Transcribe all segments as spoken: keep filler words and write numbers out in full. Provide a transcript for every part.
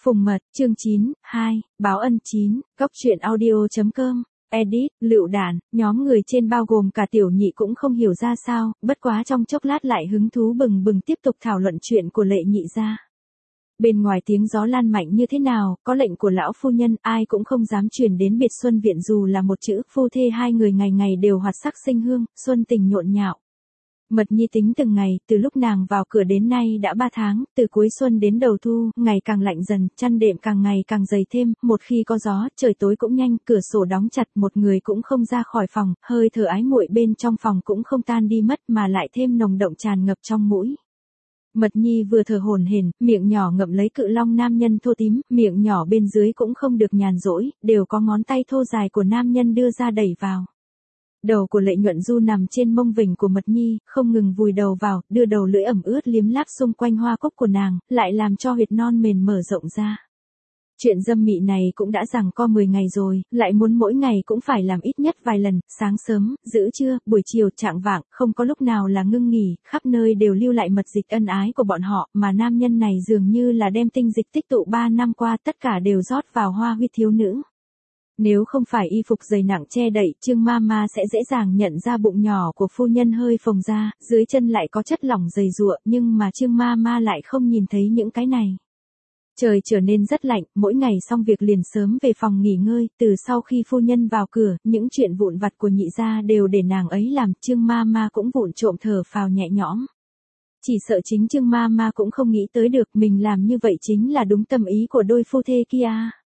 Phùng Mật, chương chín, hai, báo ân chín, góc truyện audio.com, edit, lựu đạn, nhóm người trên bao gồm cả tiểu nhị cũng không hiểu ra sao, bất quá trong chốc lát lại hứng thú bừng bừng tiếp tục thảo luận chuyện của Lệ nhị gia. Bên ngoài tiếng gió lan mạnh như thế nào, có lệnh của lão phu nhân, ai cũng không dám truyền đến biệt xuân viện dù là một chữ, phu thê hai người ngày ngày đều hoạt sắc sinh hương, xuân tình nhộn nhạo. Mật Nhi tính từng ngày, từ lúc nàng vào cửa đến nay đã ba tháng, từ cuối xuân đến đầu thu, ngày càng lạnh dần, chăn đệm càng ngày càng dày thêm, một khi có gió, trời tối cũng nhanh, cửa sổ đóng chặt, một người cũng không ra khỏi phòng, hơi thở ái muội bên trong phòng cũng không tan đi mất mà lại thêm nồng động tràn ngập trong mũi. Mật Nhi vừa thở hổn hển, miệng nhỏ ngậm lấy cự long nam nhân thô tím, miệng nhỏ bên dưới cũng không được nhàn rỗi, đều có ngón tay thô dài của nam nhân đưa ra đẩy vào. Đầu của Lệ Nhuận Du nằm trên mông vểnh của Mật Nhi, không ngừng vùi đầu vào, đưa đầu lưỡi ẩm ướt liếm láp xung quanh hoa cúc của nàng, lại làm cho huyệt non mềm mở rộng ra. Chuyện dâm mị này cũng đã giằng co mười ngày rồi, lại muốn mỗi ngày cũng phải làm ít nhất vài lần, sáng sớm, giữa trưa, buổi chiều, chạng vạng, không có lúc nào là ngưng nghỉ, khắp nơi đều lưu lại mật dịch ân ái của bọn họ, mà nam nhân này dường như là đem tinh dịch tích tụ ba năm qua tất cả đều rót vào hoa huyết thiếu nữ. Nếu không phải y phục dày nặng che đậy, Trương Mama sẽ dễ dàng nhận ra bụng nhỏ của phu nhân hơi phồng ra, dưới chân lại có chất lỏng dày dụa, nhưng mà Trương Mama lại không nhìn thấy những cái này. Trời trở nên rất lạnh, mỗi ngày xong việc liền sớm về phòng nghỉ ngơi, từ sau khi phu nhân vào cửa, những chuyện vụn vặt của nhị gia đều để nàng ấy làm, Trương Mama cũng vụn trộm thở phào nhẹ nhõm. Chỉ sợ chính Trương Mama cũng không nghĩ tới được mình làm như vậy chính là đúng tâm ý của đôi phu thê kia.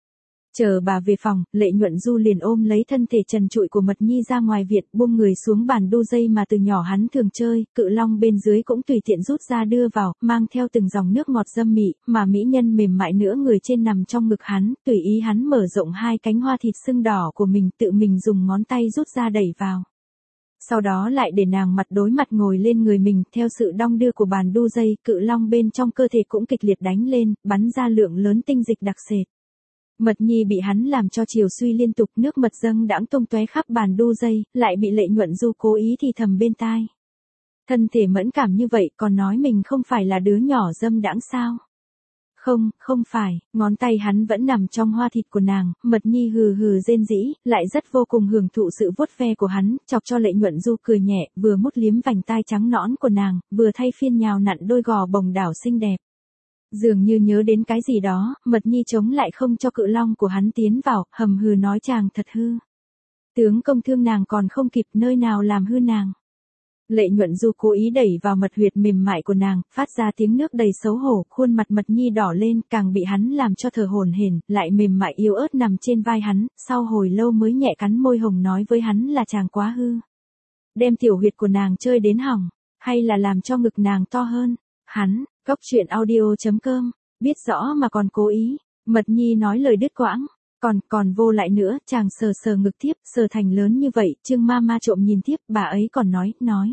Chờ bà về phòng, Lệ Nhuận Du liền ôm lấy thân thể trần trụi của Mật Nhi ra ngoài viện, buông người xuống bàn đu dây mà từ nhỏ hắn thường chơi, cự long bên dưới cũng tùy tiện rút ra đưa vào, mang theo từng dòng nước ngọt dâm mị, mà mỹ nhân mềm mại nữa người trên nằm trong ngực hắn, tùy ý hắn mở rộng hai cánh hoa thịt sưng đỏ của mình, tự mình dùng ngón tay rút ra đẩy vào. Sau đó lại để nàng mặt đối mặt ngồi lên người mình, theo sự đong đưa của bàn đu dây, cự long bên trong cơ thể cũng kịch liệt đánh lên, bắn ra lượng lớn tinh dịch đặc sệt. Mật Nhi bị hắn làm cho chiều suy liên tục, nước mật dâng đãng tung tóe khắp bàn đu dây, lại bị Lệ Nhuận Du cố ý thì thầm bên tai. Thân thể mẫn cảm như vậy còn nói mình không phải là đứa nhỏ dâm đãng sao? Không, không phải, ngón tay hắn vẫn nằm trong hoa thịt của nàng, Mật Nhi hừ hừ rên rỉ, lại rất vô cùng hưởng thụ sự vuốt ve của hắn, chọc cho Lệ Nhuận Du cười nhẹ, vừa mút liếm vành tai trắng nõn của nàng, vừa thay phiên nhào nặn đôi gò bồng đảo xinh đẹp. Dường như nhớ đến cái gì đó, Mật Nhi chống lại không cho cự long của hắn tiến vào, hầm hừ nói chàng thật hư. Tướng công thương nàng còn không kịp, nơi nào làm hư nàng. Lệ Nhuận Du cố ý đẩy vào mật huyệt mềm mại của nàng, phát ra tiếng nước đầy xấu hổ, khuôn mặt Mật Nhi đỏ lên, càng bị hắn làm cho thở hổn hển, lại mềm mại yếu ớt nằm trên vai hắn, sau hồi lâu mới nhẹ cắn môi hồng nói với hắn là chàng quá hư. Đem tiểu huyệt của nàng chơi đến hỏng, hay là làm cho ngực nàng to hơn. Hắn, góc truyện audio.com, biết rõ mà còn cố ý. Mật Nhi nói lời đứt quãng, còn, còn vô lại nữa, chàng sờ sờ ngực tiếp, sờ thành lớn như vậy, Trương Mama trộm nhìn tiếp, bà ấy còn nói, nói.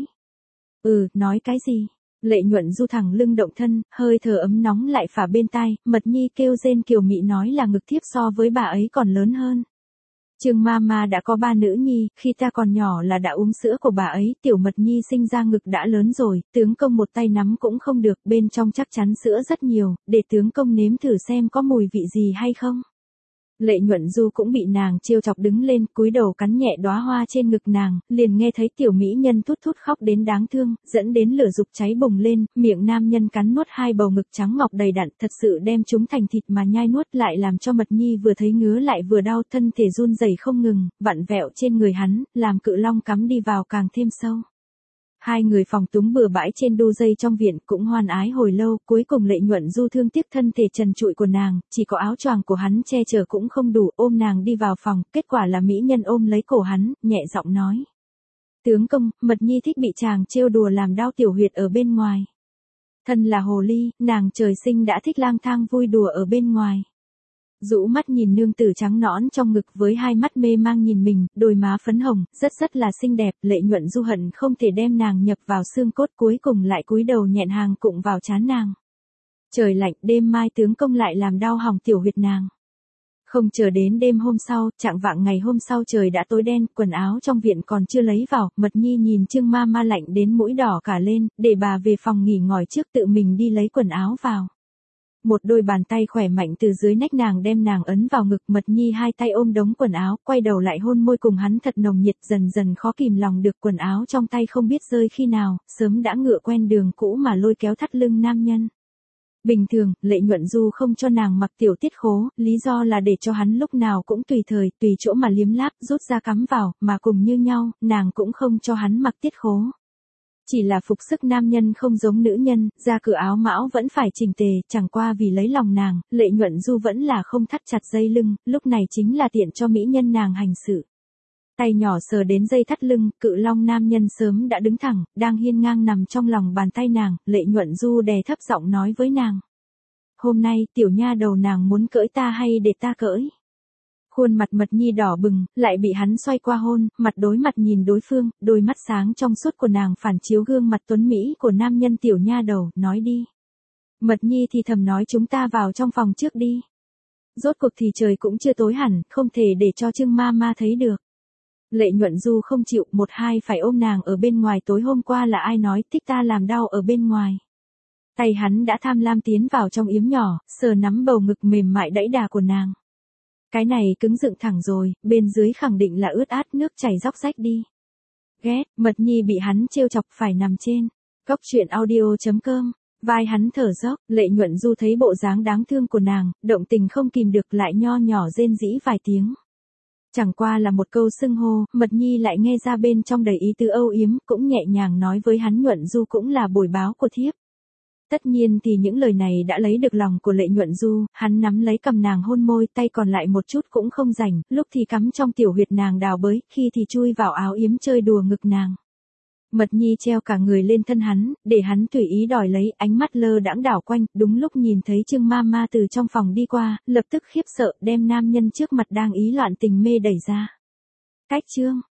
Ừ, nói cái gì? Lệ Nhuận Du thẳng lưng động thân, hơi thở ấm nóng lại phả bên tai, Mật Nhi kêu rên kiều mị nói là ngực tiếp so với bà ấy còn lớn hơn. Trương Mama đã có ba nữ nhi, khi ta còn nhỏ là đã uống sữa của bà ấy, tiểu Mật Nhi sinh ra ngực đã lớn rồi, tướng công một tay nắm cũng không được, bên trong chắc chắn sữa rất nhiều, để tướng công nếm thử xem có mùi vị gì hay không. Lệ Nhuận Du cũng bị nàng trêu chọc đứng lên, cúi đầu cắn nhẹ đóa hoa trên ngực nàng, liền nghe thấy tiểu mỹ nhân thút thút khóc đến đáng thương, dẫn đến lửa dục cháy bùng lên, miệng nam nhân cắn nuốt hai bầu ngực trắng ngọc đầy đặn, thật sự đem chúng thành thịt mà nhai nuốt, lại làm cho Mật Nhi vừa thấy ngứa lại vừa đau, thân thể run rẩy không ngừng, vặn vẹo trên người hắn, làm cự long cắm đi vào càng thêm sâu. Hai người phòng túng bừa bãi trên đu dây trong viện cũng hoan ái hồi lâu, cuối cùng Lệ Nhuận Du thương tiếc thân thể trần trụi của nàng, chỉ có áo choàng của hắn che chở cũng không đủ, ôm nàng đi vào phòng, kết quả là mỹ nhân ôm lấy cổ hắn, nhẹ giọng nói. Tướng công, Mật Nhi thích bị chàng trêu đùa làm đau tiểu huyệt ở bên ngoài. Thân là hồ ly, nàng trời sinh đã thích lang thang vui đùa ở bên ngoài. Rũ mắt nhìn nương tử trắng nõn trong ngực với hai mắt mê mang nhìn mình, đôi má phấn hồng, rất rất là xinh đẹp, Lệ Nhuận Du hận không thể đem nàng nhập vào xương cốt, cuối cùng lại cúi đầu nhẹn hàng cụng vào trán nàng. Trời lạnh, đêm mai tướng công lại làm đau hỏng tiểu huyệt nàng. Không chờ đến đêm hôm sau, chạng vạng ngày hôm sau trời đã tối đen, quần áo trong viện còn chưa lấy vào, Mật Nhi nhìn Trương Mama lạnh đến mũi đỏ cả lên, để bà về phòng nghỉ ngơi trước tự mình đi lấy quần áo vào. Một đôi bàn tay khỏe mạnh từ dưới nách nàng đem nàng ấn vào ngực, Mật Nhi hai tay ôm đống quần áo, quay đầu lại hôn môi cùng hắn thật nồng nhiệt, dần dần khó kìm lòng được, quần áo trong tay không biết rơi khi nào, sớm đã ngựa quen đường cũ mà lôi kéo thắt lưng nam nhân. Bình thường, Lệ Nhuận Du không cho nàng mặc tiểu tiết khố, lý do là để cho hắn lúc nào cũng tùy thời, tùy chỗ mà liếm láp, rút ra cắm vào, mà cùng như nhau, nàng cũng không cho hắn mặc tiết khố. Chỉ là phục sức nam nhân không giống nữ nhân, ra cửa áo mão vẫn phải chỉnh tề, chẳng qua vì lấy lòng nàng, Lệ Nhuận Du vẫn là không thắt chặt dây lưng, lúc này chính là tiện cho mỹ nhân nàng hành sự. Tay nhỏ sờ đến dây thắt lưng, Cự Long nam nhân sớm đã đứng thẳng, đang hiên ngang nằm trong lòng bàn tay nàng, Lệ Nhuận Du đè thấp giọng nói với nàng. Hôm nay, tiểu nha đầu nàng muốn cưỡi ta hay để ta cưỡi? Khuôn mặt Mật Nhi đỏ bừng, lại bị hắn xoay qua hôn, mặt đối mặt nhìn đối phương, đôi mắt sáng trong suốt của nàng phản chiếu gương mặt tuấn Mỹ của nam nhân. Tiểu nha đầu, nói đi. Mật Nhi thì thầm nói chúng ta vào trong phòng trước đi. Rốt cuộc thì trời cũng chưa tối hẳn, không thể để cho Trương ma ma thấy được. Lệ Nhuận Du không chịu, một hai phải ôm nàng ở bên ngoài. Tối hôm qua là ai nói thích ta làm đau ở bên ngoài? Tay hắn đã tham lam tiến vào trong yếm nhỏ, sờ nắm bầu ngực mềm mại đẫy đà của nàng. Cái này cứng dựng thẳng rồi, bên dưới khẳng định là ướt át, nước chảy róc rách đi. Ghét, Mật Nhi bị hắn trêu chọc phải nằm trên. Cốc truyện audio chấm com, vai hắn thở dốc, Lệ Nhuận Du thấy bộ dáng đáng thương của nàng, động tình không kìm được, lại nho nhỏ rên rỉ vài tiếng. Chẳng qua là một câu xưng hô, Mật Nhi lại nghe ra bên trong đầy ý tứ âu yếm, cũng nhẹ nhàng nói với hắn Nhuận Du cũng là bồi báo của thiếp. Tất nhiên thì những lời này đã lấy được lòng của Lệ Nhuận Du, hắn nắm lấy cầm nàng hôn môi, tay còn lại một chút cũng không rảnh, lúc thì cắm trong tiểu huyệt nàng đào bới, khi thì chui vào áo yếm chơi đùa ngực nàng. Mật Nhi treo cả người lên thân hắn, để hắn tùy ý đòi lấy, ánh mắt lơ đãng đảo quanh, đúng lúc nhìn thấy Trương ma ma từ trong phòng đi qua, lập tức khiếp sợ, đem nam nhân trước mặt đang ý loạn tình mê đẩy ra. Cách Trương,